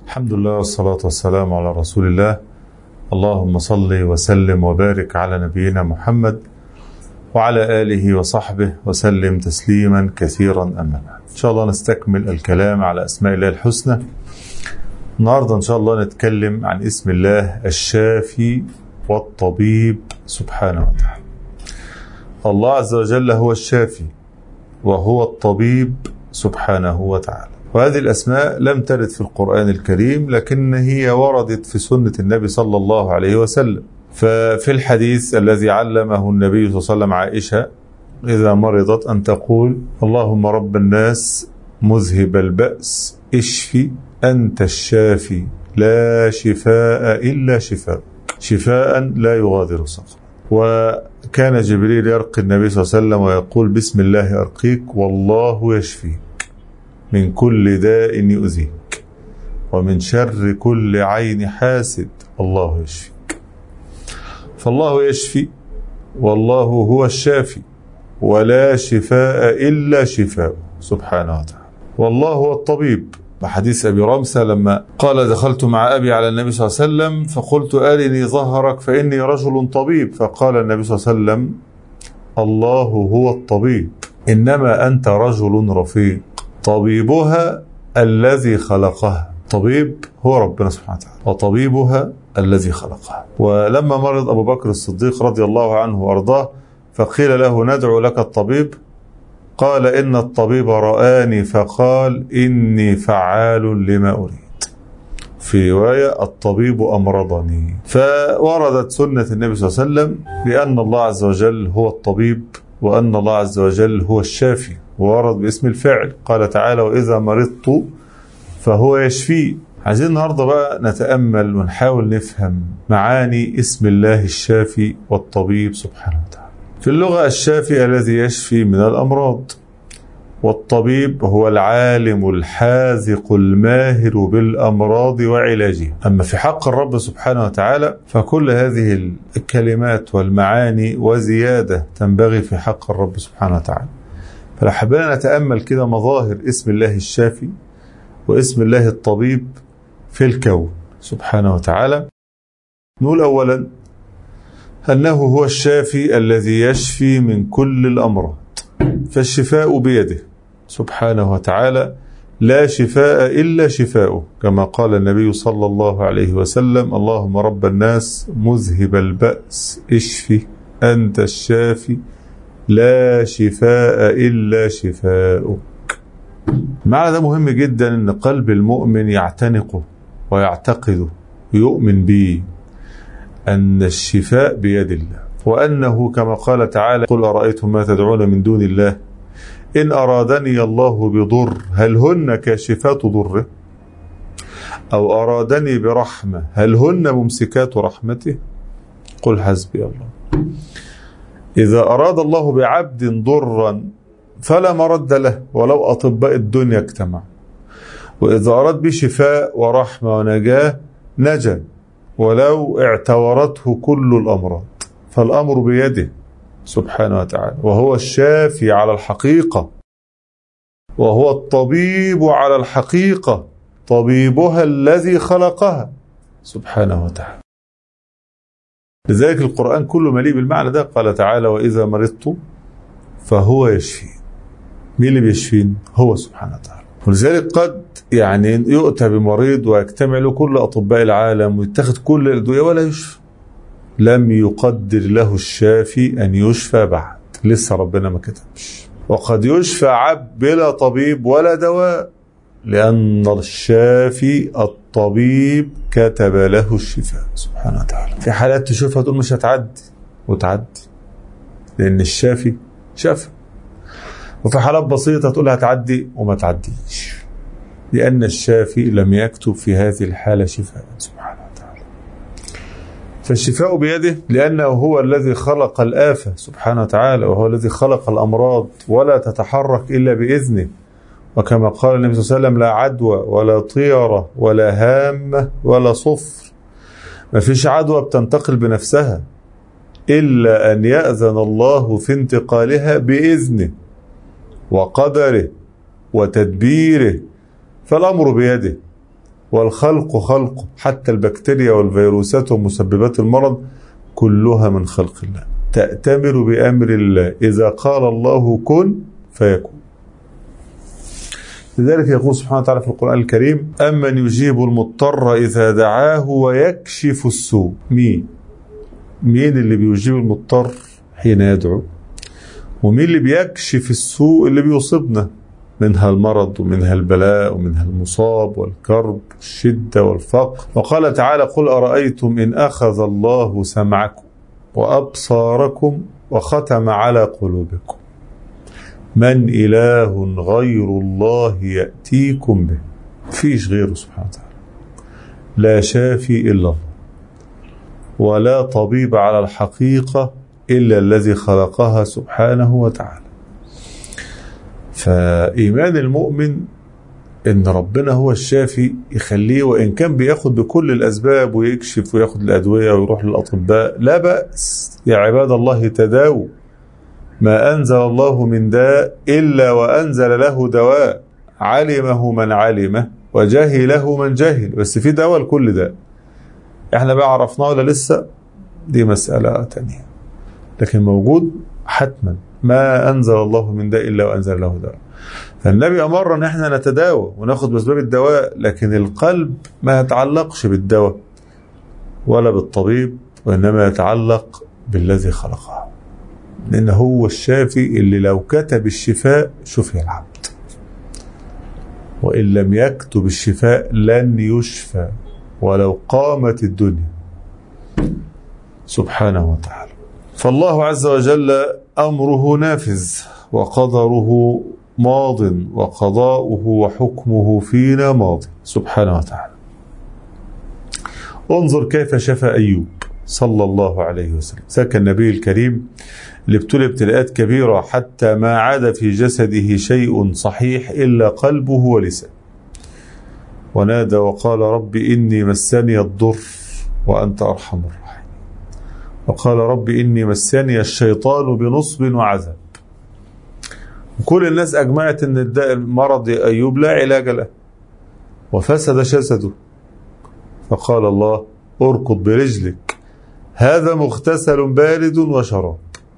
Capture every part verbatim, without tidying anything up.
الحمد لله والصلاة والسلام على رسول الله. اللهم صل وسلم وبارك على نبينا محمد وعلى آله وصحبه وسلم تسليما كثيرا. أما بعد، إن شاء الله نستكمل الكلام على أسماء الله الحسنى. النهاردة إن شاء الله نتكلم عن اسم الله الشافي والطبيب سبحانه وتعالى. الله عز وجل هو الشافي وهو الطبيب سبحانه وتعالى، وهذه الأسماء لم ترد في القرآن الكريم، لكن هي وردت في سنة النبي صلى الله عليه وسلم. ففي الحديث الذي علمه النبي صلى الله عليه وسلم عائشة إذا مرضت أن تقول: اللهم رب الناس مذهب البأس اشفي أنت الشافي لا شفاء إلا شفاء شفاء لا يغادر سقما. وكان جبريل يرقي النبي صلى الله عليه وسلم ويقول: بسم الله أرقيك والله يشفيك من كل داء يؤذيك ومن شر كل عين حاسد الله يشفيك. فالله يشفي والله هو الشافي ولا شفاء إلا شفاء سبحانه وتعالى. والله هو الطبيب. بحديث أبي رمسة لما قال: دخلت مع أبي على النبي صلى الله عليه وسلم فقلت: أرني ظهرك فإني رجل طبيب. فقال النبي صلى الله عليه وسلم: الله هو الطبيب إنما أنت رجل رفيق طبيبها الذي خلقها. طبيب هو ربنا سبحانه وتعالى وطبيبها الذي خلقها. ولما مرض أبو بكر الصديق رضي الله عنه وارضاه فقيل له: ندعو لك الطبيب؟ قال: إن الطبيب رآني فقال إني فعال لما أريد. في رواية: الطبيب أمرضني. فوردت سنة النبي صلى الله عليه وسلم بأن الله عز وجل هو الطبيب وأن الله عز وجل هو الشافي، وورد باسم الفعل. قال تعالى: وإذا مرضت فهو يشفي. عايزين النهاردة بقى نتأمل ونحاول نفهم معاني اسم الله الشافي والطبيب سبحانه وتعالى. في اللغة الشافي الذي يشفي من الأمراض، والطبيب هو العالم الحاذق الماهر بالأمراض وعلاجها. أما في حق الرب سبحانه وتعالى فكل هذه الكلمات والمعاني وزيادة تنبغي في حق الرب سبحانه وتعالى. فلو حبينا نتأمل كده مظاهر اسم الله الشافي واسم الله الطبيب في الكون سبحانه وتعالى، نقول أولا أنه هو الشافي الذي يشفي من كل الأمراض، فالشفاء بيده سبحانه وتعالى، لا شفاء إلا شفاؤه، كما قال النبي صلى الله عليه وسلم: اللهم رب الناس مذهب البأس اشفي أنت الشافي لا شفاء إلا شفاؤك. المعنى ده مهم جدا، أن قلب المؤمن يعتنقه ويعتقده ويؤمن به أن الشفاء بيد الله، وأنه كما قال تعالى: قل أرأيتم ما تدعون من دون الله إن أرادني الله بضر هل هن كاشفات ضره أو أرادني برحمة هل هن ممسكات رحمته قل حسبي الله. إذا أراد الله بعبد ضرا فلا مرد له ولو أطباء الدنيا اجتمع، وإذا أراد بشفاء ورحمة ونجاة نجا ولو اعتورته كل الأمراض. فالأمر بيده سبحانه وتعالى، وهو الشافي على الحقيقة وهو الطبيب على الحقيقة، طبيبها الذي خلقها سبحانه وتعالى. لذلك القرآن كله مليء بالمعنى ده. قال تعالى: وإذا مرضت فهو يشفين. مين اللي بيشفين؟ هو سبحانه وتعالى. ولذلك قد يعني يؤتى بمريض ويجتمع له كل أطباء العالم ويتخذ كل الأدوية ولا يشفى. لم يقدر له الشافي أن يشفى بعد، لسه ربنا ما كتبش. وقد يشفى عبد بلا طبيب ولا دواء، لأن الشافي الطبيب كتب له الشفاء سبحانه وتعالى. في حالات تشوفها تقول مش هتعدي وتعدي لأن الشافي شفى، وفي حالات بسيطة تقول هتعدي وما تعديش لأن الشافي لم يكتب في هذه الحالة شفاء سبحانه وتعالى. فالشفاء بيده لأنه هو الذي خلق الآفة سبحانه وتعالى، وهو الذي خلق الأمراض ولا تتحرك إلا بإذنه. وكما قال النبي صلى الله عليه وسلم: لا عدوى ولا طيرة ولا هامة ولا صفر. ما فيش عدوى بتنتقل بنفسها إلا أن يأذن الله في انتقالها بإذنه وقدره وتدبيره. فالأمر بيده والخلق خلقه، حتى البكتيريا والفيروسات ومسببات المرض كلها من خلق الله، تأتمر بأمر الله، إذا قال الله كن فيكون. لذلك يقول سبحانه وتعالى في القرآن الكريم: أمن يجيب المضطر إذا دعاه ويكشف السوء. مين؟ مين اللي بيجيب المضطر حين يدعو؟ ومين اللي بيكشف السوء اللي بيصيبنا، منها المرض ومنها البلاء ومنها المصاب والكرب والشدة والفقر. وقال تعالى: قل أرأيتم إن أخذ الله سمعكم وأبصاركم وختم على قلوبكم من إله غير الله يأتيكم به. فيش غيره سبحانه وتعالى، لا شافي إلا الله، ولا طبيب على الحقيقة إلا الذي خلقها سبحانه وتعالى. فإيمان المؤمن إن ربنا هو الشافي يخليه، وإن كان بياخد بكل الأسباب ويكشف وياخد الأدوية ويروح للأطباء، لا بأس، يا عباد الله تداووا، ما أنزل الله من داء إلا وأنزل له دواء، علمه من علمه وجهله من جهل، بس في دواء لكل داء. احنا بقى عرفناه ولا لسه؟ دي مسألة تانية، لكن موجود حتما، ما أنزل الله من داء إلا وأنزل له دواء. فالنبي أمر أن احنا نتداوى وناخد بأسباب الدواء، لكن القلب ما يتعلقش بالدواء ولا بالطبيب، وإنما يتعلق بالذي خلقه، لأنه هو الشافي اللي لو كتب الشفاء شفي العبد، وإن لم يكتب الشفاء لن يشفى ولو قامت الدنيا سبحانه وتعالى. فالله عز وجل أمره نافذ، وقدره ماض، وقضاؤه وحكمه فينا ماض سبحانه وتعالى. انظر كيف شفى أيوب صلى الله عليه وسلم، ذاك النبي الكريم اللي ابتلي ابتلاءات كبيرة حتى ما عاد في جسده شيء صحيح إلا قلبه ولسانه، ونادى وقال: رب إني مسني الضر وأنت أرحم الراحمين، وقال: رب إني مسني الشيطان بنصب وعذاب. وكل الناس أجمعت أن الداء مرض أيوب لا علاج له، وفسد جسده، فقال الله: اركض برجلك، هذا مغتسل بارد وشراب.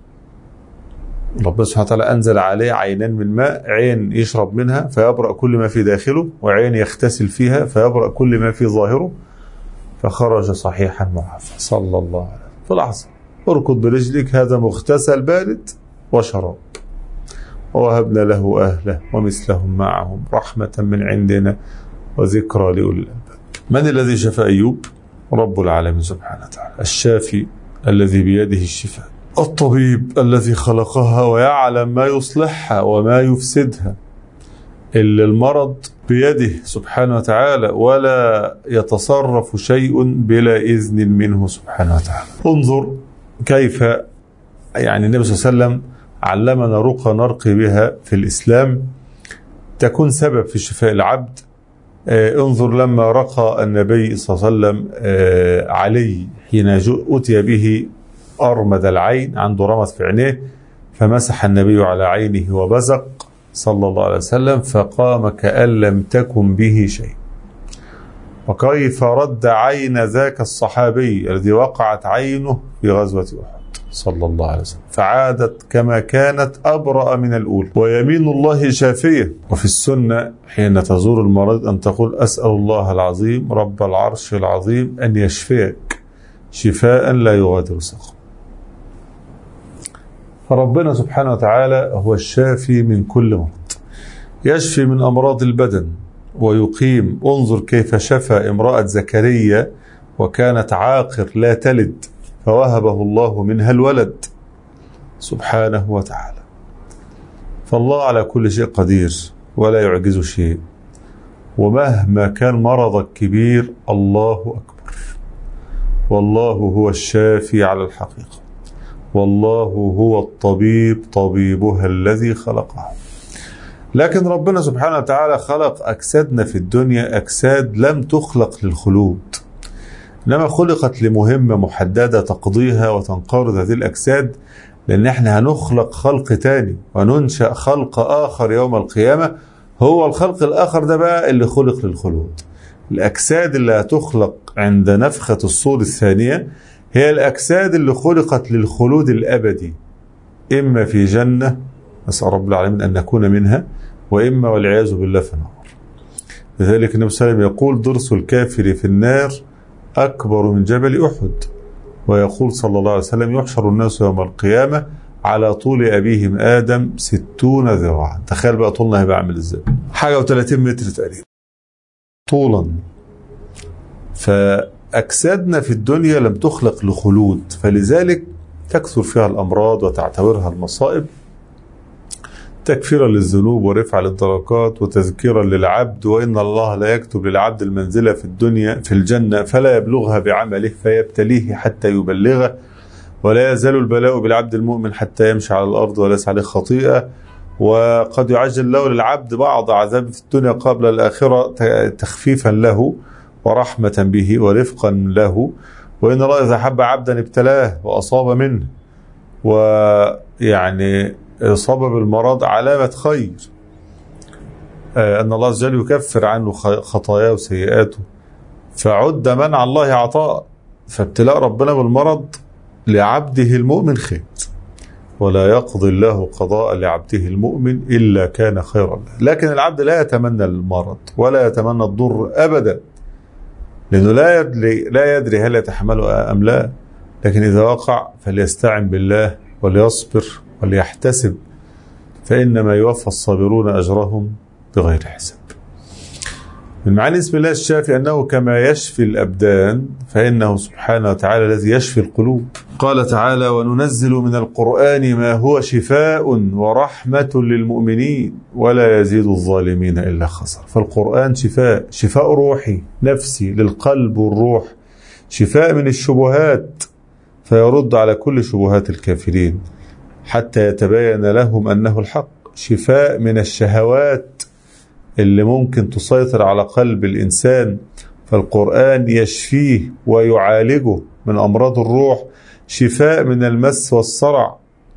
ربنا سبحانه وتعالى أنزل عليه عينان من ماء، عين يشرب منها فيبرأ كل ما في داخله، وعين يغتسل فيها فيبرأ كل ما في ظاهره، فخرج صحيحا معافى صلى الله عليه وسلم في لحظة. اركض برجلك، هذا مغتسل بارد وشراب. ووهبنا له أهله ومثلهم معهم رحمة من عندنا وذكرى لأولي الألباب. من الذي شفى أيوب؟ رب العالمين سبحانه وتعالى، الشافي الذي بيده الشفاء، الطبيب الذي خلقها ويعلم ما يصلحها وما يفسدها، إلا المرض بيده سبحانه وتعالى، ولا يتصرف شيء بلا إذن منه سبحانه وتعالى. انظر كيف يعني النبي صلى الله عليه وسلم علمنا رقى نرقي بها في الإسلام تكون سبب في شفاء العبد. آه انظر لما رقى النبي صلى الله عليه وسلم آه علي حين أتي به أرمد العين، عنده رمد في عينيه، فمسح النبي على عينه وبزق صلى الله عليه وسلم، فقام كأن لم تكن به شيء. وكيف رد عين ذاك الصحابي الذي وقعت عينه في غزوة أحد صلى الله عليه وسلم، فعادت كما كانت أبرأ من الأولى، ويمين الله شافية. وفي السنة حين تزور المريض أن تقول: أسأل الله العظيم رب العرش العظيم أن يشفيك شفاء لا يغادر سقما. فربنا سبحانه وتعالى هو الشافي من كل مرض، يشفي من أمراض البدن ويقيم. انظر كيف شفى امرأة زكريا وكانت عاقر لا تلد، فوهبه الله منها الولد سبحانه وتعالى. فالله على كل شيء قدير ولا يعجز شيء، ومهما كان مرضك كبير الله أكبر، والله هو الشافي على الحقيقة، والله هو الطبيب طبيبها الذي خلقها. لكن ربنا سبحانه وتعالى خلق أجسادنا في الدنيا أجساد لم تخلق للخلود، إنما خلقت لمهمة محددة تقضيها وتنقرض هذه الأجساد، لأن احنا هنخلق خلق تاني وننشأ خلق آخر يوم القيامة. هو الخلق الآخر ده بقى اللي خلق للخلود، الأجساد اللي هتخلق عند نفخة الصور الثانية هي الأجساد اللي خلقت للخلود الأبدي، إما في جنة، نسأل رب العالمين أن نكون منها، وإما والعياذ بالله في النار. لذلك النبي صلى الله عليه وسلم يقول ضرس الكافر في النار أكبر من جبل أحد، ويقول صلى الله عليه وسلم يحشر الناس يوم القيامة على طول أبيهم آدم ستون ذراعا. تخيل بقى طولنا هيبقى عامل إزاي، حاجة وثلاثين متر تقريبا طولا. فأجسادنا في الدنيا لم تخلق لخلود، فلذلك تكثر فيها الأمراض وتعتبرها المصائب تكفيرا للذنوب ورفع للدرجات وتذكيرا للعبد، وإن الله لا يكتب للعبد المنزلة في الدنيا في الجنة فلا يبلغها بعمله فيبتليه حتى يبلغه، ولا يزال البلاء بالعبد المؤمن حتى يمشي على الأرض وليس عليه خطيئة. وقد يعجل له للعبد بعض عذاب في الدنيا قبل الآخرة تخفيفا له ورحمة به ورفقا له، وإن الله إذا حب عبدا ابتلاه وأصاب منه، ويعني إصابة بالمرض علامة خير، أن الله عز وجل يكفر عنه خطاياه وسيئاته، فعد منع الله عطاء. فابتلاء ربنا بالمرض لعبده المؤمن خير، ولا يقضي الله قضاء لعبده المؤمن إلا كان خيرا له. لكن العبد لا يتمنى المرض ولا يتمنى الضر أبدا، لأنه لا يدري, لا يدري هل يتحمله أم لا. لكن إذا وقع فليستعن بالله وليصبر وليحتسب، فإنما يوفى الصابرون أجرهم بغير حساب. من معاني اسم الله الشافي أنه كما يشفي الأبدان فإنه سبحانه وتعالى الذي يشفي القلوب. قال تعالى وننزل من القرآن ما هو شفاء ورحمة للمؤمنين ولا يزيد الظالمين إلا خسر. فالقرآن شفاء، شفاء روحي نفسي للقلب والروح، شفاء من الشبهات فيرد على كل شبهات الكافرين حتى يتبين لهم أنه الحق، شفاء من الشهوات اللي ممكن تسيطر على قلب الإنسان، فالقرآن يشفيه ويعالجه من أمراض الروح، شفاء من المس والصرع،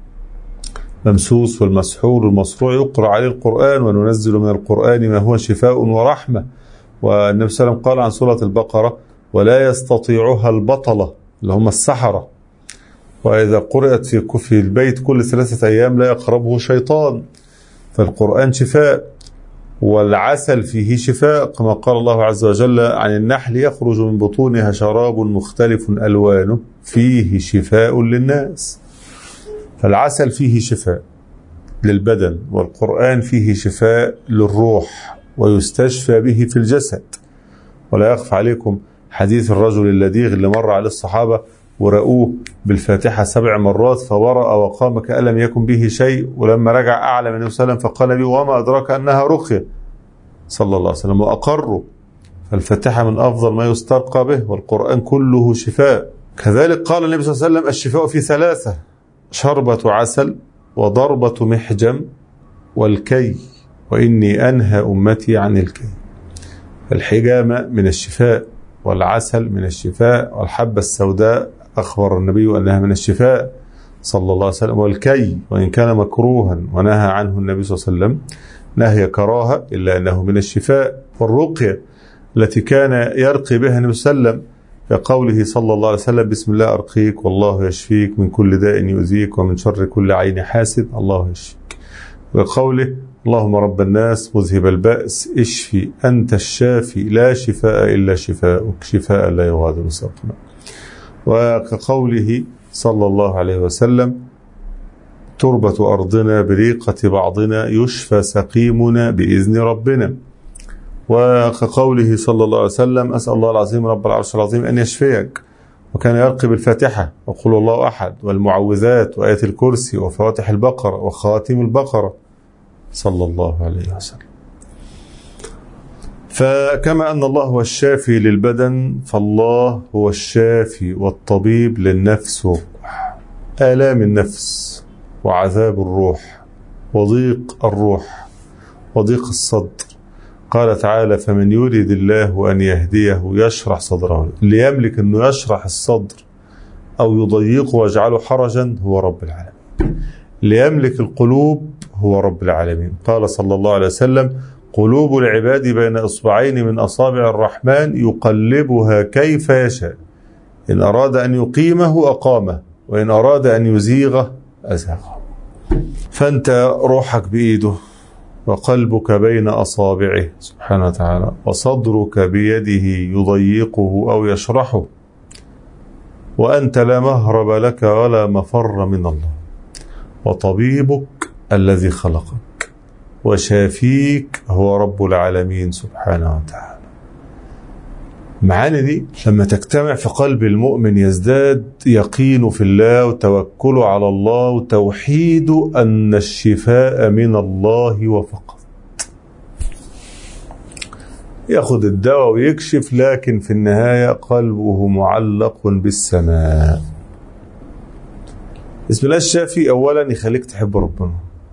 ممسوس والمسحور والمصروع يقرأ عليه القرآن. وننزل من القرآن ما هو شفاء ورحمة. والنبي صلى الله عليه وسلم قال عن سورة البقرة ولا يستطيعها البطلة اللي هم السحرة، وإذا قرأت في في البيت كل ثلاثة أيام لا يقربه شيطان. فالقرآن شفاء، والعسل فيه شفاء كما قال الله عز وجل عن النحل يخرج من بطونها شراب مختلف ألوانه فيه شفاء للناس. فالعسل فيه شفاء للبدن، والقرآن فيه شفاء للروح ويستشفى به في الجسد. ولا يخفى عليكم حديث الرجل اللذيذ اللي مر عليه الصحابة ورأوه بالفاتحة سبع مرات فورأ وقام كأن لم يكن به شيء، ولما رجع أعلى من النبي صلى الله عليه وسلم فقال له وما أدراك أنها رقية صلى الله عليه وسلم، وأقروا. فالفاتحة من أفضل ما يسترقى به، والقرآن كله شفاء. كذلك قال النبي صلى الله عليه وسلم الشفاء في ثلاثة: شربة عسل وضربة محجم والكي، وإني أنهى أمتي عن الكي. الحجامة من الشفاء، والعسل من الشفاء، والحبة السوداء أخبر النبي أنها من الشفاء صلى الله عليه وسلم، والكي وإن كان مكروها ونهى عنه النبي صلى الله عليه وسلم نهي كراهة إلا أنه من الشفاء. والرقية التي كان يرقي بها النبي صلى الله عليه وسلم كقوله صلى الله عليه وسلم بسم الله أرقيك والله يشفيك من كل داء يؤذيك ومن شر كل عين حاسد الله يشفيك، وقوله اللهم رب الناس مذهب البأس اشفي أنت الشافي لا شفاء إلا شفاءك شفاء لا يغادر سقما. وكقوله صلى الله عليه وسلم تربة أرضنا بريقة بعضنا يشفى سقيمنا بإذن ربنا. وكقوله صلى الله عليه وسلم أسأل الله العظيم رب العرش العظيم أن يشفيك. وكان يرقي بالفاتحة وقل الله أحد والمعوذات وآية الكرسي وفواتح البقرة وخواتيم البقرة صلى الله عليه وسلم. فكما أن الله هو الشافي للبدن فالله هو الشافي والطبيب للنفس والروح، آلام النفس وعذاب الروح وضيق الروح وضيق الصدر. قال تعالى فمن يريد الله أن يهديه يشرح صدره. اللي يملك أنه يشرح الصدر أو يضيقه ويجعله حرجا هو رب العالمين. اللي يملك القلوب هو رب العالمين. قال صلى الله عليه وسلم قلوب العباد بين إصبعين من أصابع الرحمن يقلبها كيف يشاء، إن أراد أن يقيمه أقامه، وإن أراد أن يزيغه أزاغه. فأنت روحك بإيده، وقلبك بين أصابعه سبحانه وتعالى، وصدرك بيده يضيقه أو يشرحه، وأنت لا مهرب لك ولا مفر من الله، وطبيبك الذي خلقك، وشافيك هو رب العالمين سبحانه وتعالى. معاني دي لما تجتمع في قلب المؤمن يزداد يقين في الله وتوكله على الله وتوحيد أن الشفاء من الله وفقط. ياخد الدواء ويكشف، لكن في النهاية قلبه معلق بالسماء. بسم الله الشافي أولا يخليك تحب ربنا،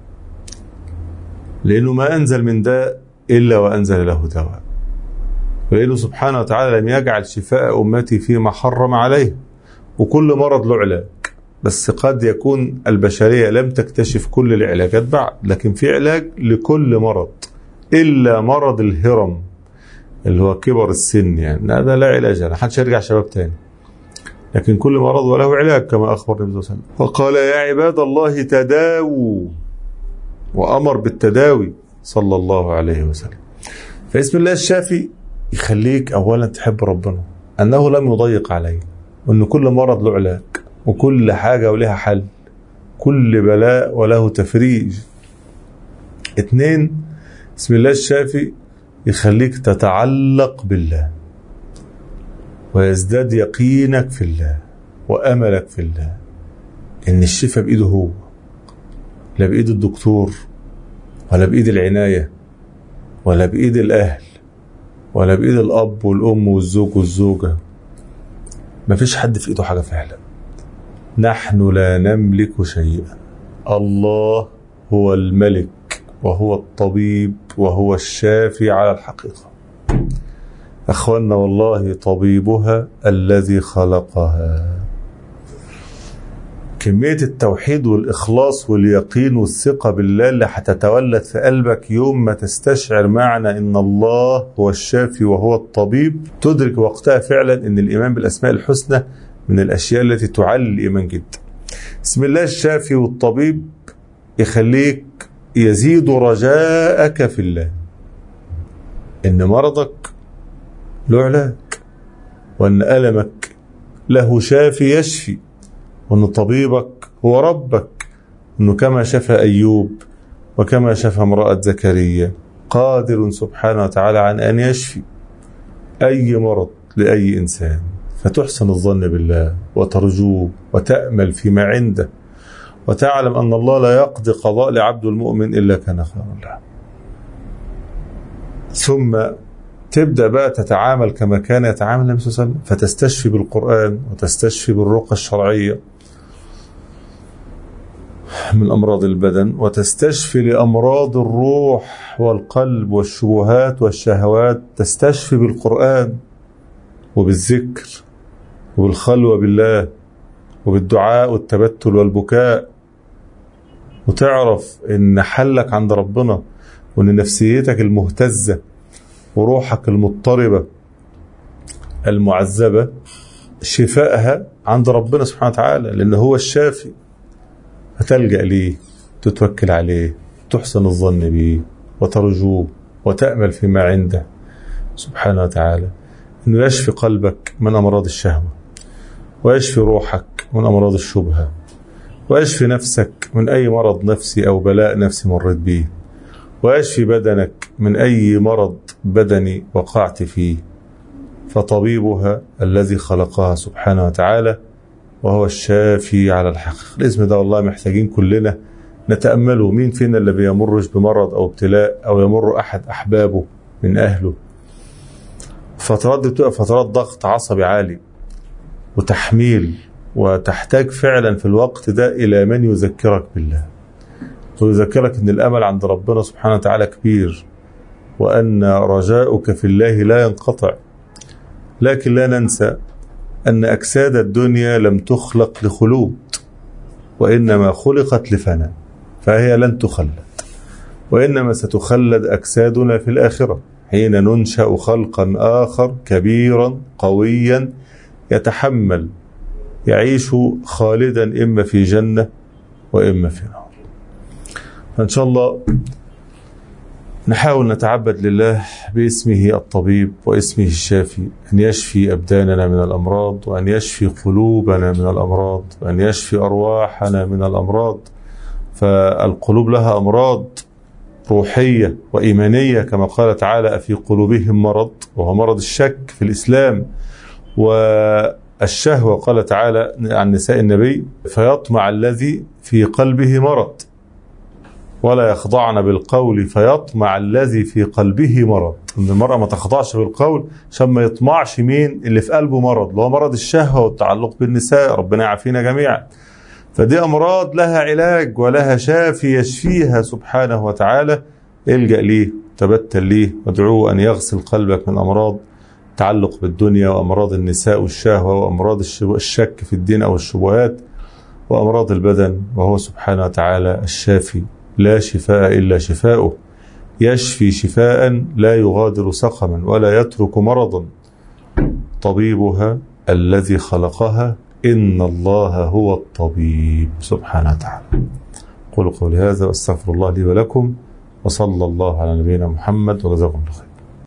لأنه ما أنزل من داء إلا وأنزل له دواء، ولأنه سبحانه وتعالى لم يجعل شفاء أمتي فيما حرم عليه، وكل مرض له علاج، بس قد يكون البشرية لم تكتشف كل العلاجات بعد، لكن في علاج لكل مرض إلا مرض الهرم اللي هو كبر السن، يعني هذا لا علاج له، محدش يرجع شباب تاني، لكن كل مرض وله علاج كما أخبر النبي صلى الله عليه وسلم. وقال يا عباد الله تداووا، وأمر بالتداوي صلى الله عليه وسلم. فاسم الله الشافي يخليك أولا تحب ربنا، أنه لم يضيق عليه، وأن كل مرض له علاج، وكل حاجة ولها حل، كل بلاء وله تفريج. اثنين، اسم الله الشافي يخليك تتعلق بالله، ويزداد يقينك في الله وأملك في الله، إن الشفاء بإيده هو، لا بإيد الدكتور، ولا بإيد العناية، ولا بإيد الأهل، ولا بإيد الأب والأم والزوج والزوجة. ما فيش حد في إيده حاجة فعلا. نحن لا نملك شيئا، الله هو الملك وهو الطبيب وهو الشافي على الحقيقة. أخوانا والله طبيبها الذي خلقها. كمية التوحيد والإخلاص واليقين والثقة بالله اللي هتتولد في قلبك يوم ما تستشعر معنى إن الله هو الشافي وهو الطبيب، تدرك وقتها فعلا إن الإيمان بالأسماء الحسنى من الأشياء التي تعلي الإيمان جدا. بسم الله الشافي والطبيب يخليك يزيد رجاءك في الله، إن مرضك له علاج، وأن ألمك له شافي يشفي، وأن طبيبك هو ربك، أنه كما شفى أيوب وكما شفى امرأة زكريا قادر سبحانه وتعالى عن أن يشفي أي مرض لأي إنسان. فتحسن الظن بالله وترجوه وتأمل فيما عنده، وتعلم أن الله لا يقضي قضاء لعبد المؤمن إلا كان خيرا له. ثم تبدأ بقى تتعامل كما كان يتعامل النبي صلى الله عليه وسلم، فتستشفي بالقرآن وتستشفي بالرقى الشرعية من أمراض البدن، وتستشفي لأمراض الروح والقلب والشبهات والشهوات، تستشفي بالقرآن وبالذكر وبالخلوة بالله وبالدعاء والتبتل والبكاء، وتعرف إن حلك عند ربنا، وإن نفسيتك المهتزة وروحك المضطربة المعذبة شفائها عند ربنا سبحانه وتعالى، لأنه هو الشافي. فتلجأ ليه، تتوكل عليه، تحسن الظن به وترجوه وتأمل فيما عنده سبحانه وتعالى، إنه يشفي قلبك من أمراض الشهوة، ويشفي روحك من أمراض الشبهة، ويشفي نفسك من أي مرض نفسي أو بلاء نفسي مريت به، ويشفي بدنك من أي مرض بدني وقعت فيه. فطبيبها الذي خلقها سبحانه وتعالى وهو الشافي على الحقيقة. الاسم ده والله محتاجين كلنا نتأمله. مين فينا اللي بيمرش بمرض أو ابتلاء، أو يمر أحد أحبابه من أهله؟ فترات دي بتبقى فترات ضغط عصبي عالي وتحميل، وتحتاج فعلا في الوقت ده إلى من يذكرك بالله، ويذكرك أن الأمل عند ربنا سبحانه وتعالى كبير، وأن رجاؤك في الله لا ينقطع. لكن لا ننسى أن أجساد الدنيا لم تخلق لخلود، وإنما خلقت لفناء، فهي لن تخلد. وإنما ستخلد أجسادنا في الآخرة حين ننشأ خلقا آخر كبيرا قويا يتحمل يعيش خالدا إما في جنة وإما في نار. فإن شاء الله نحاول نتعبد لله باسمه الطبيب واسمه الشافي أن يشفي أبداننا من الأمراض، وأن يشفي قلوبنا من الأمراض، وأن يشفي أرواحنا من الأمراض. فالقلوب لها أمراض روحية وإيمانية كما قال تعالى: أفي قلوبهم مرض، وهو مرض الشك في الإسلام. والشهوة قال تعالى عن نساء النبي: فيطمع الذي في قلبه مرض، ولا يخضعن بالقول فيطمع الذي في قلبه مرض. ان المرأة ما تخضعش بالقول عشان ما يطمعش مين اللي في قلبه مرض، اللي هو مرض الشهوة والتعلق بالنساء. ربنا يعافينا جميعا. فدي أمراض لها علاج ولها شافي يشفيها سبحانه وتعالى. الجأ ليه، تبتل ليه، وادعوه أن يغسل قلبك من أمراض تعلق بالدنيا، وأمراض النساء والشهوة، وأمراض الشك في الدين أو الشبهات، وأمراض البدن. وهو سبحانه وتعالى الشافي، لا شفاء إلا شفاؤه، يشفي شفاء لا يغادر سقما ولا يترك مرضا. طبيبها الذي خلقها، إن الله هو الطبيب سبحانه وتعالى. قولوا قولي هذا واستغفر الله لي ولكم، وصلى الله على نبينا محمد، وجزاكم الله خير.